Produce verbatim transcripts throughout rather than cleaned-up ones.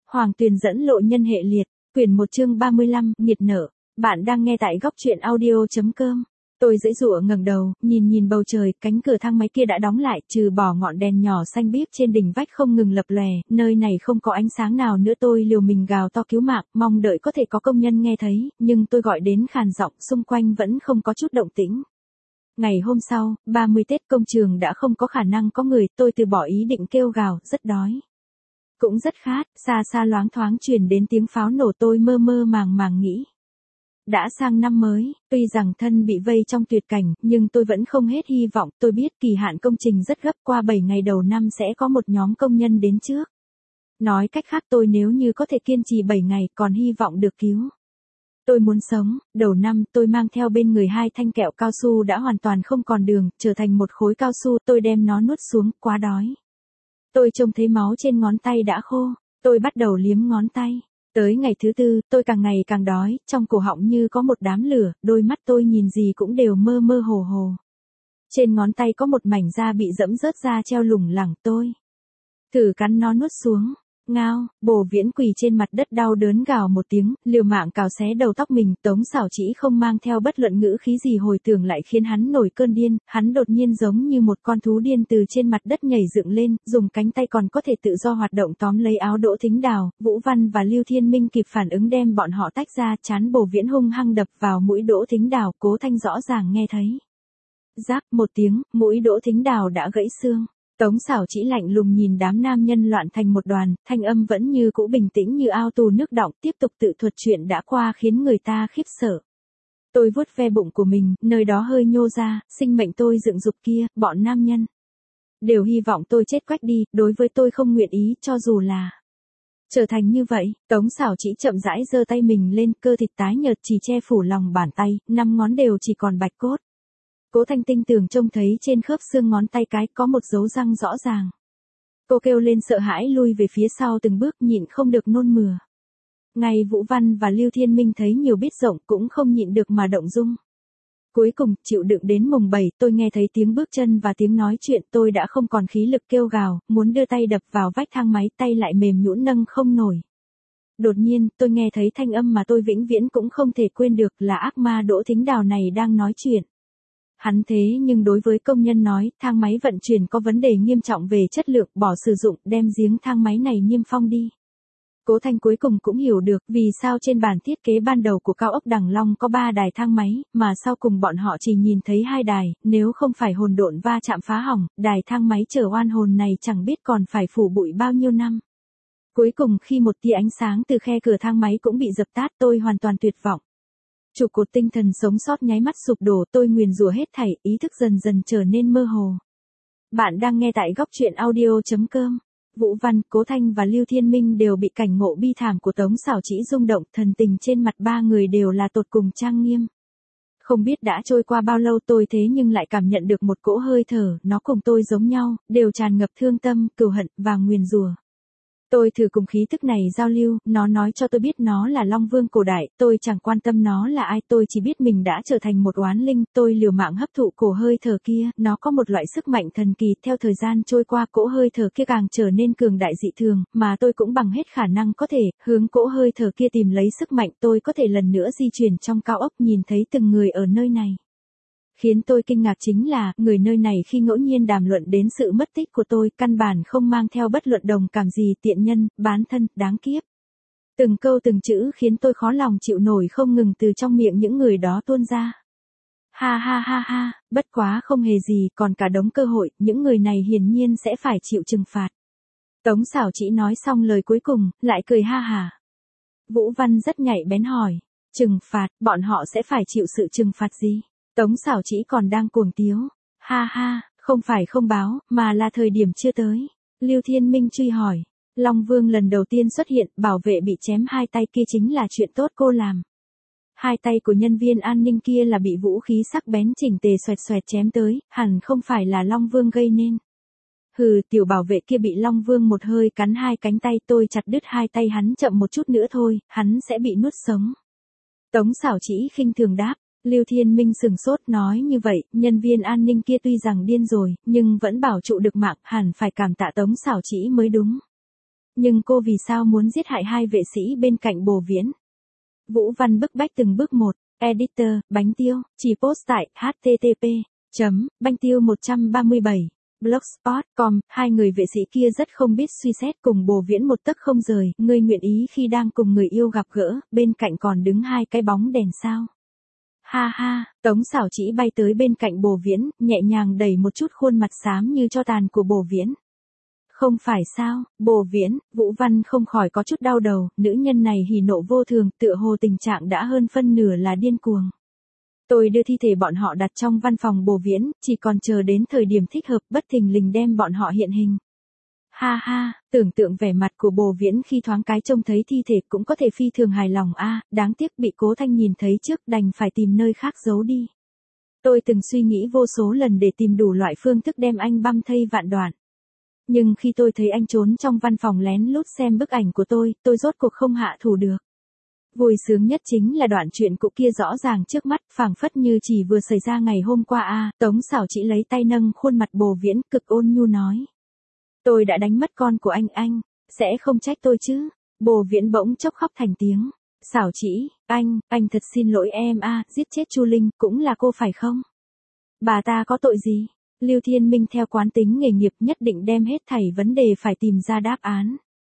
Hoàng Tuyền dẫn lộ nhân hệ liệt, quyển một chương ba mươi lăm, nghiệt nợ. Bạn đang nghe tại góc truyện audio chấm com. Tôi giãy giụa ngẩng đầu, nhìn nhìn bầu trời, cánh cửa thang máy kia đã đóng lại, trừ bỏ ngọn đèn nhỏ xanh biếc trên đỉnh vách không ngừng lập lòe, nơi này không có ánh sáng nào nữa. Tôi liều mình gào to cứu mạng, mong đợi có thể có công nhân nghe thấy, nhưng tôi gọi đến khàn giọng, xung quanh vẫn không có chút động tĩnh. Ngày hôm sau, ba mươi Tết, công trường đã không có khả năng có người, tôi từ bỏ ý định kêu gào, rất đói. Cũng rất khát, xa xa loáng thoáng truyền đến tiếng pháo nổ, tôi mơ mơ màng màng nghĩ. Đã sang năm mới, tuy rằng thân bị vây trong tuyệt cảnh, nhưng tôi vẫn không hết hy vọng. Tôi biết kỳ hạn công trình rất gấp, qua bảy ngày đầu năm sẽ có một nhóm công nhân đến trước. Nói cách khác, tôi nếu như có thể kiên trì bảy ngày còn hy vọng được cứu. Tôi muốn sống. Đầu năm tôi mang theo bên người hai thanh kẹo cao su đã hoàn toàn không còn đường, trở thành một khối cao su. Tôi đem nó nuốt xuống, quá đói. Tôi trông thấy máu trên ngón tay đã khô, tôi bắt đầu liếm ngón tay. Tới ngày thứ tư, tôi càng ngày càng đói, trong cổ họng như có một đám lửa, đôi mắt tôi nhìn gì cũng đều mơ mơ hồ hồ. Trên ngón tay có một mảnh da bị dẫm rớt ra treo lủng lẳng, tôi thử cắn nó nuốt xuống. Ngao, Bồ Viễn quỳ trên mặt đất đau đớn gào một tiếng, liều mạng cào xé đầu tóc mình. Tống Xảo Chỉ không mang theo bất luận ngữ khí gì hồi tưởng lại khiến hắn nổi cơn điên, hắn đột nhiên giống như một con thú điên từ trên mặt đất nhảy dựng lên, dùng cánh tay còn có thể tự do hoạt động tóm lấy áo Đỗ Thính Đào. Vũ Văn và Lưu Thiên Minh kịp phản ứng đem bọn họ tách ra, trán Bồ Viễn hung hăng đập vào mũi Đỗ Thính Đào, Cố Thanh rõ ràng nghe thấy. Rác một tiếng, mũi Đỗ Thính Đào đã gãy xương. Tống Xảo Chỉ lạnh lùng nhìn đám nam nhân loạn thành một đoàn, thanh âm vẫn như cũ bình tĩnh như ao tù nước đọng, tiếp tục tự thuật chuyện đã qua khiến người ta khiếp sợ. Tôi vuốt ve bụng của mình, nơi đó hơi nhô ra, sinh mệnh tôi dựng dục kia, bọn nam nhân đều hy vọng tôi chết quách đi, đối với tôi không nguyện ý, cho dù là trở thành như vậy. Tống Xảo Chỉ chậm rãi giơ tay mình lên, cơ thịt tái nhợt chỉ che phủ lòng bàn tay, năm ngón đều chỉ còn bạch cốt. Cố Thanh tinh tường trông thấy trên khớp xương ngón tay cái có một dấu răng rõ ràng. Cô kêu lên sợ hãi lui về phía sau từng bước, nhịn không được nôn mửa. Ngay Vũ Văn và Lưu Thiên Minh thấy nhiều biết rộng cũng không nhịn được mà động dung. Cuối cùng, chịu đựng đến mùng bảy, tôi nghe thấy tiếng bước chân và tiếng nói chuyện, tôi đã không còn khí lực kêu gào, muốn đưa tay đập vào vách thang máy, tay lại mềm nhũn nâng không nổi. Đột nhiên, tôi nghe thấy thanh âm mà tôi vĩnh viễn cũng không thể quên được, là ác ma Đỗ Thính Đào này đang nói chuyện. Hắn thế nhưng đối với công nhân nói, thang máy vận chuyển có vấn đề nghiêm trọng về chất lượng, bỏ sử dụng, đem giếng thang máy này niêm phong đi. Cố Thanh cuối cùng cũng hiểu được vì sao trên bản thiết kế ban đầu của cao ốc Đằng Long có ba đài thang máy, mà sau cùng bọn họ chỉ nhìn thấy hai đài, nếu không phải hồn độn va chạm phá hỏng, đài thang máy chở oan hồn này chẳng biết còn phải phủ bụi bao nhiêu năm. Cuối cùng khi một tia ánh sáng từ khe cửa thang máy cũng bị dập tắt, tôi hoàn toàn tuyệt vọng. Trụ cột tinh thần sống sót nháy mắt sụp đổ, tôi nguyền rủa hết thảy, ý thức dần dần trở nên mơ hồ. Bạn đang nghe tại góc truyện audio chấm com. Vũ Văn, Cố Thanh và Lưu Thiên Minh đều bị cảnh ngộ bi thảm của Tống Xảo Chỉ rung động, thần tình trên mặt ba người đều là tột cùng trang nghiêm. Không biết đã trôi qua bao lâu tôi thế nhưng lại cảm nhận được một cỗ hơi thở, nó cùng tôi giống nhau, đều tràn ngập thương tâm, cừu hận và nguyền rủa. Tôi thử cùng khí tức này giao lưu, nó nói cho tôi biết nó là Long Vương cổ đại, tôi chẳng quan tâm nó là ai, tôi chỉ biết mình đã trở thành một oán linh, tôi liều mạng hấp thụ cổ hơi thở kia, nó có một loại sức mạnh thần kỳ, theo thời gian trôi qua cỗ hơi thở kia càng trở nên cường đại dị thường, mà tôi cũng bằng hết khả năng có thể, hướng cỗ hơi thở kia tìm lấy sức mạnh, tôi có thể lần nữa di chuyển trong cao ốc, nhìn thấy từng người ở nơi này. Khiến tôi kinh ngạc chính là, người nơi này khi ngẫu nhiên đàm luận đến sự mất tích của tôi, căn bản không mang theo bất luận đồng cảm gì, tiện nhân, bán thân, đáng kiếp. Từng câu từng chữ khiến tôi khó lòng chịu nổi không ngừng từ trong miệng những người đó tuôn ra. Ha ha ha ha, bất quá không hề gì, còn cả đống cơ hội, những người này hiển nhiên sẽ phải chịu trừng phạt. Tống Xảo Chỉ nói xong lời cuối cùng, lại cười ha hả. Vũ Văn rất nhạy bén hỏi, trừng phạt, bọn họ sẽ phải chịu sự trừng phạt gì? Tống Xảo Chỉ còn đang cuồng tiếu. Ha ha, không phải không báo, mà là thời điểm chưa tới. Lưu Thiên Minh truy hỏi. Long Vương lần đầu tiên xuất hiện, bảo vệ bị chém hai tay kia chính là chuyện tốt cô làm. Hai tay của nhân viên an ninh kia là bị vũ khí sắc bén chỉnh tề xoẹt xoẹt chém tới, hẳn không phải là Long Vương gây nên. Hừ, tiểu bảo vệ kia bị Long Vương một hơi cắn hai cánh tay, tôi chặt đứt hai tay hắn, chậm một chút nữa thôi, hắn sẽ bị nuốt sống. Tống Xảo Chỉ khinh thường đáp. Lưu Thiên Minh sừng sốt nói như vậy, nhân viên an ninh kia tuy rằng điên rồi, nhưng vẫn bảo trụ được mạng, hẳn phải cảm tạ Tống Xảo Chỉ mới đúng. Nhưng cô vì sao muốn giết hại hai vệ sĩ bên cạnh Bồ Viễn? Vũ Văn bức bách từng bước một. Editor, Bánh Tiêu, chỉ post tại h t t p chấm banh tiêu một trăm ba mươi bảy blogspot chấm com. Hai người vệ sĩ kia rất không biết suy xét, cùng Bồ Viễn một tấc không rời. Ngươi nguyện ý khi đang cùng người yêu gặp gỡ, bên cạnh còn đứng hai cái bóng đèn sao? Ha ha, Tống Xảo Chỉ bay tới bên cạnh Bồ Viễn, nhẹ nhàng đẩy một chút khuôn mặt xám như tro tàn của Bồ Viễn. Không phải sao, Bồ Viễn, Vũ Văn không khỏi có chút đau đầu, nữ nhân này hỉ nộ vô thường, tựa hồ tình trạng đã hơn phân nửa là điên cuồng. Tôi đưa thi thể bọn họ đặt trong văn phòng Bồ Viễn, chỉ còn chờ đến thời điểm thích hợp bất thình lình đem bọn họ hiện hình. Ha ha, tưởng tượng vẻ mặt của Bồ Viễn khi thoáng cái trông thấy thi thể cũng có thể phi thường hài lòng a, à, đáng tiếc bị Cố Thanh nhìn thấy trước đành phải tìm nơi khác giấu đi. Tôi từng suy nghĩ vô số lần để tìm đủ loại phương thức đem anh băm thây vạn đoạn. Nhưng khi tôi thấy anh trốn trong văn phòng lén lút xem bức ảnh của tôi, tôi rốt cuộc không hạ thủ được. Vui sướng nhất chính là đoạn chuyện cũ kia rõ ràng trước mắt, phảng phất như chỉ vừa xảy ra ngày hôm qua a. À, Tống Xảo Chỉ lấy tay nâng khuôn mặt Bồ Viễn, cực ôn nhu nói. Tôi đã đánh mất con của anh, anh, sẽ không trách tôi chứ? Bồ Viễn bỗng chốc khóc thành tiếng. Xảo Chỉ, anh, anh thật xin lỗi em a, à, giết chết Chu Linh, cũng là cô phải không? Bà ta có tội gì? Lưu Thiên Minh theo quán tính nghề nghiệp nhất định đem hết thảy vấn đề phải tìm ra đáp án.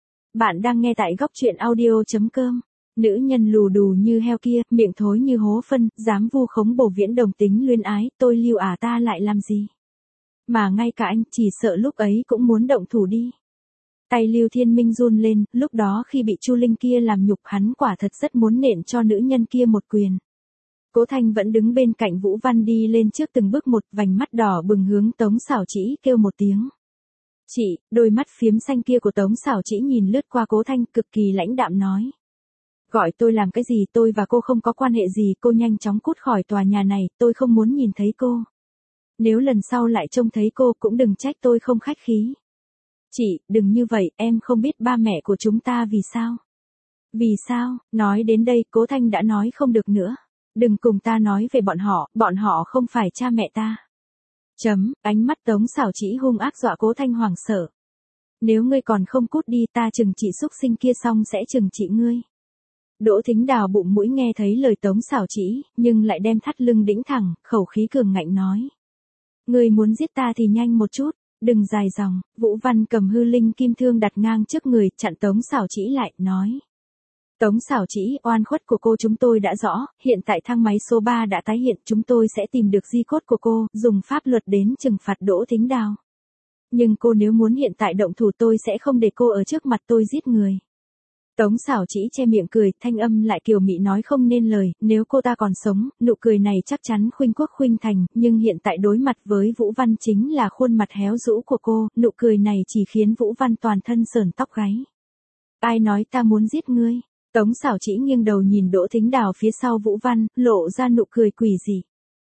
Bạn đang nghe tại góc truyện audio chấm com. Nữ nhân lù đù như heo kia, miệng thối như hố phân, dám vu khống Bồ Viễn đồng tính luyến ái, tôi Lưu à ta lại làm gì? Mà ngay cả anh chỉ sợ lúc ấy cũng muốn động thủ đi. Tay Lưu Thiên Minh run lên, lúc đó khi bị Chu Linh kia làm nhục hắn quả thật rất muốn nện cho nữ nhân kia một quyền. Cố Thanh vẫn đứng bên cạnh Vũ Văn đi lên trước từng bước một, vành mắt đỏ bừng hướng Tống Xảo Chỉ kêu một tiếng. Chị, đôi mắt phiếm xanh kia của Tống Xảo Chỉ nhìn lướt qua Cố Thanh cực kỳ lãnh đạm nói. Gọi tôi làm cái gì, tôi và cô không có quan hệ gì, cô nhanh chóng cút khỏi tòa nhà này, tôi không muốn nhìn thấy cô. Nếu lần sau lại trông thấy cô cũng đừng trách tôi không khách khí. Chị, đừng như vậy, em không biết ba mẹ của chúng ta vì sao. Vì sao, nói đến đây Cố Thanh đã nói không được nữa. Đừng cùng ta nói về bọn họ, bọn họ không phải cha mẹ ta. Chấm, ánh mắt Tống Xảo Chỉ hung ác dọa Cố Thanh hoảng sợ. Nếu ngươi còn không cút đi ta trừng trị xúc sinh kia xong sẽ trừng trị ngươi. Đỗ Thính Đào bụng mũi nghe thấy lời Tống Xảo Chỉ, nhưng lại đem thắt lưng đĩnh thẳng, khẩu khí cường ngạnh nói. Ngươi muốn giết ta thì nhanh một chút, đừng dài dòng. Vũ Văn cầm hư linh kim thương đặt ngang trước người, chặn Tống Xảo Chỉ lại, nói. Tống Xảo Chỉ, oan khuất của cô chúng tôi đã rõ, hiện tại thang máy số ba đã tái hiện, chúng tôi sẽ tìm được di cốt của cô, dùng pháp luật đến trừng phạt Đỗ Thính Đào. Nhưng cô nếu muốn hiện tại động thủ tôi sẽ không để cô ở trước mặt tôi giết người. Tống Xảo Chỉ che miệng cười, thanh âm lại kiều mị nói không nên lời, nếu cô ta còn sống, nụ cười này chắc chắn khuynh quốc khuynh thành, nhưng hiện tại đối mặt với Vũ Văn chính là khuôn mặt héo rũ của cô, nụ cười này chỉ khiến Vũ Văn toàn thân sởn tóc gáy. Ai nói ta muốn giết ngươi? Tống Xảo Chỉ nghiêng đầu nhìn Đỗ Thính Đào phía sau Vũ Văn, lộ ra nụ cười quỷ dị.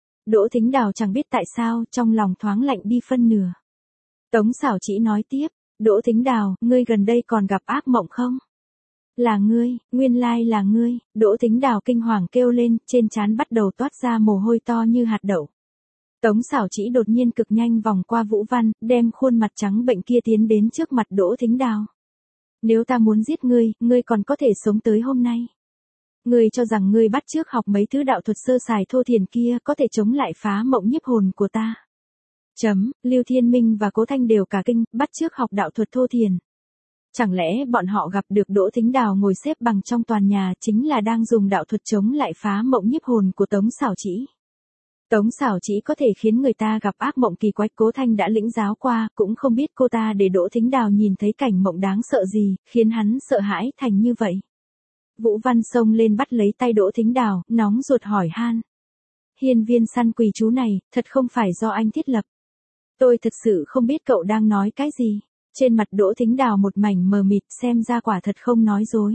Đỗ Thính Đào chẳng biết tại sao, trong lòng thoáng lạnh đi phân nửa. Tống Xảo Chỉ nói tiếp, Đỗ Thính Đào, ngươi gần đây còn gặp ác mộng không? Là ngươi, nguyên lai là ngươi, Đỗ Thính Đào kinh hoàng kêu lên, trên trán bắt đầu toát ra mồ hôi to như hạt đậu. Tống Xảo Chỉ đột nhiên cực nhanh vòng qua Vũ Văn, đem khuôn mặt trắng bệnh kia tiến đến trước mặt Đỗ Thính Đào. Nếu ta muốn giết ngươi, ngươi còn có thể sống tới hôm nay. Ngươi cho rằng ngươi bắt chước học mấy thứ đạo thuật sơ sài thô thiển kia có thể chống lại phá mộng nhiếp hồn của ta. Chấm, Lưu Thiên Minh và Cố Thanh đều cả kinh, bắt chước học đạo thuật thô thiển. Chẳng lẽ bọn họ gặp được Đỗ Thính Đào ngồi xếp bằng trong toàn nhà chính là đang dùng đạo thuật chống lại phá mộng nhiếp hồn của Tống Xảo Chỉ. Tống Xảo Chỉ có thể khiến người ta gặp ác mộng kỳ quái, Cố Thanh đã lĩnh giáo qua, cũng không biết cô ta để Đỗ Thính Đào nhìn thấy cảnh mộng đáng sợ gì, khiến hắn sợ hãi thành như vậy. Vũ Văn xông lên bắt lấy tay Đỗ Thính Đào, nóng ruột hỏi han. Hiên viên săn quỳ chú này, thật không phải do anh thiết lập. Tôi thật sự không biết cậu đang nói cái gì. Trên mặt Đỗ Thính Đào một mảnh mờ mịt, xem ra quả thật không nói dối.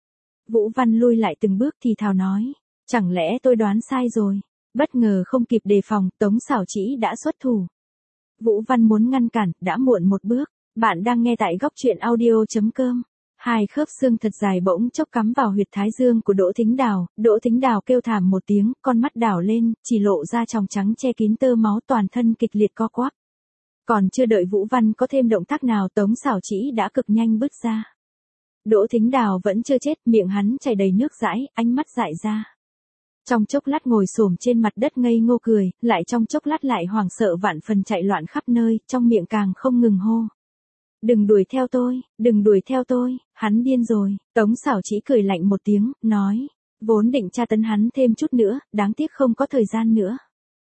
Vũ Văn lui lại từng bước thì thào nói. Chẳng lẽ tôi đoán sai rồi? Bất ngờ không kịp đề phòng, Tống Xảo Chỉ đã xuất thủ. Vũ Văn muốn ngăn cản, đã muộn một bước. Bạn đang nghe tại góc truyện audio chấm com. Hai khớp xương thật dài bỗng chốc cắm vào huyệt thái dương của Đỗ Thính Đào. Đỗ Thính Đào kêu thảm một tiếng, con mắt đảo lên, chỉ lộ ra tròng trắng che kín tơ máu, toàn thân kịch liệt co quắp. Còn chưa đợi Vũ Văn có thêm động tác nào, Tống Xảo Chỉ đã cực nhanh bứt ra. Đỗ Thính Đào vẫn chưa chết, miệng hắn chảy đầy nước dãi, ánh mắt dại ra. Trong chốc lát ngồi xổm trên mặt đất ngây ngô cười, lại trong chốc lát lại hoảng sợ vạn phần chạy loạn khắp nơi, trong miệng càng không ngừng hô. Đừng đuổi theo tôi, đừng đuổi theo tôi, hắn điên rồi. Tống Xảo Chỉ cười lạnh một tiếng, nói. Vốn định tra tấn hắn thêm chút nữa, đáng tiếc không có thời gian nữa.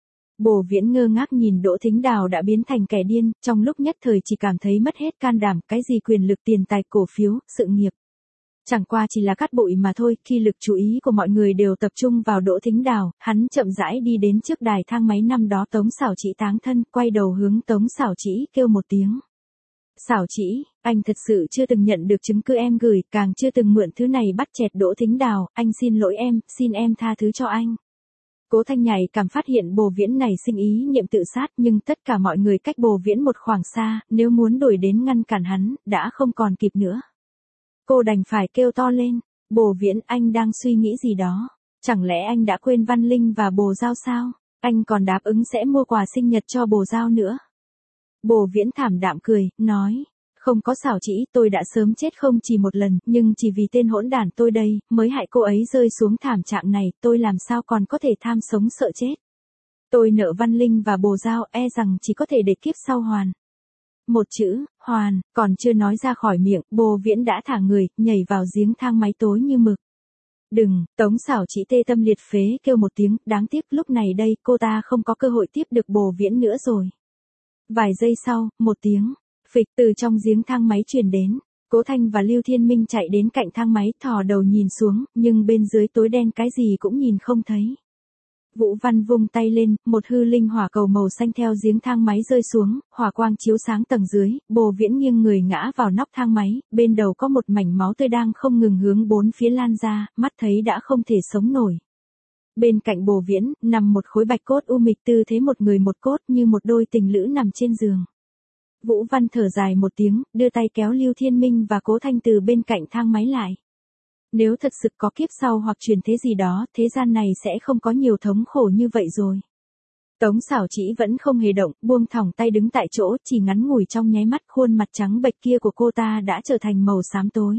Bồ Viễn ngơ ngác nhìn Đỗ Thính Đào đã biến thành kẻ điên, trong lúc nhất thời chỉ cảm thấy mất hết can đảm, cái gì quyền lực tiền tài cổ phiếu, sự nghiệp. Chẳng qua chỉ là cát bụi mà thôi, khi lực chú ý của mọi người đều tập trung vào Đỗ Thính Đào, hắn chậm rãi đi đến trước đài thang máy năm đó Tống Xảo Chỉ táng thân, quay đầu hướng Tống Xảo Chỉ kêu một tiếng. Xảo Chỉ, anh thật sự chưa từng nhận được chứng cứ em gửi, càng chưa từng mượn thứ này bắt chẹt Đỗ Thính Đào, anh xin lỗi em, xin em tha thứ cho anh. Cố Thanh nhảy cảm phát hiện Bồ Viễn này sinh ý niệm tự sát, nhưng tất cả mọi người cách Bồ Viễn một khoảng xa, nếu muốn đuổi đến ngăn cản hắn, đã không còn kịp nữa. Cô đành phải kêu to lên, Bồ Viễn, anh đang suy nghĩ gì đó? Chẳng lẽ anh đã quên Văn Linh và Bồ Giao sao? Anh còn đáp ứng sẽ mua quà sinh nhật cho Bồ Giao nữa. Bồ Viễn thảm đạm cười, nói, không có Xảo Chỉ, tôi đã sớm chết không chỉ một lần, nhưng chỉ vì tên hỗn đản tôi đây, mới hại cô ấy rơi xuống thảm trạng này, tôi làm sao còn có thể tham sống sợ chết. Tôi nợ Văn Linh và Bồ Giao, e rằng chỉ có thể để kiếp sau hoàn. Một chữ, hoàn, còn chưa nói ra khỏi miệng, Bồ Viễn đã thả người, nhảy vào giếng thang máy tối như mực. Đừng, Tống Xảo Chỉ tê tâm liệt phế kêu một tiếng, đáng tiếc lúc này đây cô ta không có cơ hội tiếp được Bồ Viễn nữa rồi. Vài giây sau, một tiếng, phịch từ trong giếng thang máy truyền đến, Cố Thanh và Lưu Thiên Minh chạy đến cạnh thang máy thò đầu nhìn xuống, nhưng bên dưới tối đen cái gì cũng nhìn không thấy. Vũ Văn vung tay lên, một hư linh hỏa cầu màu xanh theo giếng thang máy rơi xuống, hỏa quang chiếu sáng tầng dưới, Bồ Viễn nghiêng người ngã vào nóc thang máy, bên đầu có một mảnh máu tươi đang không ngừng hướng bốn phía lan ra, mắt thấy đã không thể sống nổi. Bên cạnh Bồ Viễn, nằm một khối bạch cốt u mịch tư thế một người một cốt như một đôi tình lữ nằm trên giường. Vũ Văn thở dài một tiếng, đưa tay kéo Lưu Thiên Minh và Cố Thanh từ bên cạnh thang máy lại. Nếu thật sự có kiếp sau hoặc truyền thế gì đó, thế gian này sẽ không có nhiều thống khổ như vậy rồi. Tống Xảo Chỉ vẫn không hề động, buông thõng tay đứng tại chỗ, chỉ ngắn ngủi trong nháy mắt khuôn mặt trắng bệch kia của cô ta đã trở thành màu xám tối.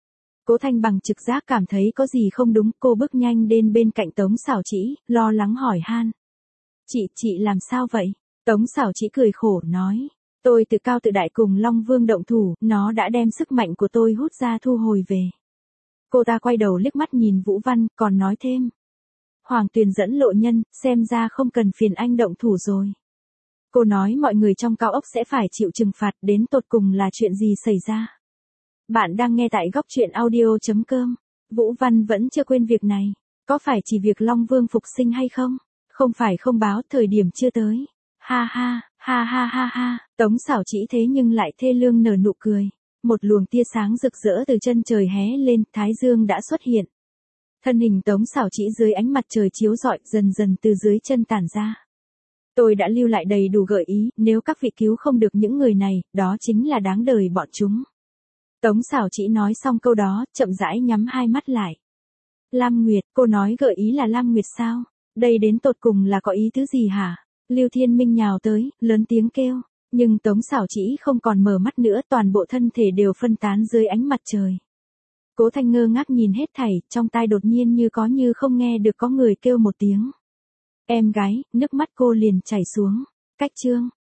Cố Thanh bằng trực giác cảm thấy có gì không đúng, cô bước nhanh đến bên cạnh Tống Xảo Chỉ, lo lắng hỏi han. Chị, chị làm sao vậy? Tống Xảo Chỉ cười khổ nói. Tôi tự cao tự đại cùng Long Vương động thủ, nó đã đem sức mạnh của tôi hút ra thu hồi về. Cô ta quay đầu liếc mắt nhìn Vũ Văn, còn nói thêm. Hoàng Tuyền dẫn lộ nhân, xem ra không cần phiền anh động thủ rồi. Cô nói mọi người trong cao ốc sẽ phải chịu trừng phạt, đến tột cùng là chuyện gì xảy ra. Bạn đang nghe tại góc truyện audio chấm com. Vũ Văn vẫn chưa quên việc này. Có phải chỉ việc Long Vương phục sinh hay không? Không phải không báo, thời điểm chưa tới. Ha ha, ha ha ha ha, Tống Xảo Chỉ thế nhưng lại thê lương nở nụ cười. Một luồng tia sáng rực rỡ từ chân trời hé lên, thái dương đã xuất hiện. Thân hình Tống Xảo Chỉ dưới ánh mặt trời chiếu rọi dần dần từ dưới chân tản ra. Tôi đã lưu lại đầy đủ gợi ý, nếu các vị cứu không được những người này, đó chính là đáng đời bọn chúng. Tống Xảo Chỉ nói xong câu đó, chậm rãi nhắm hai mắt lại. Lam Nguyệt, cô nói gợi ý là Lam Nguyệt sao? Đây đến tột cùng là có ý tứ gì hả? Lưu Thiên Minh nhào tới, lớn tiếng kêu. Nhưng Tống Xảo Chỉ không còn mở mắt nữa, toàn bộ thân thể đều phân tán dưới ánh mặt trời. Cố Thanh ngơ ngác nhìn hết thảy, trong tai đột nhiên như có như không nghe được có người kêu một tiếng. Em gái, nước mắt cô liền chảy xuống. Cách chương.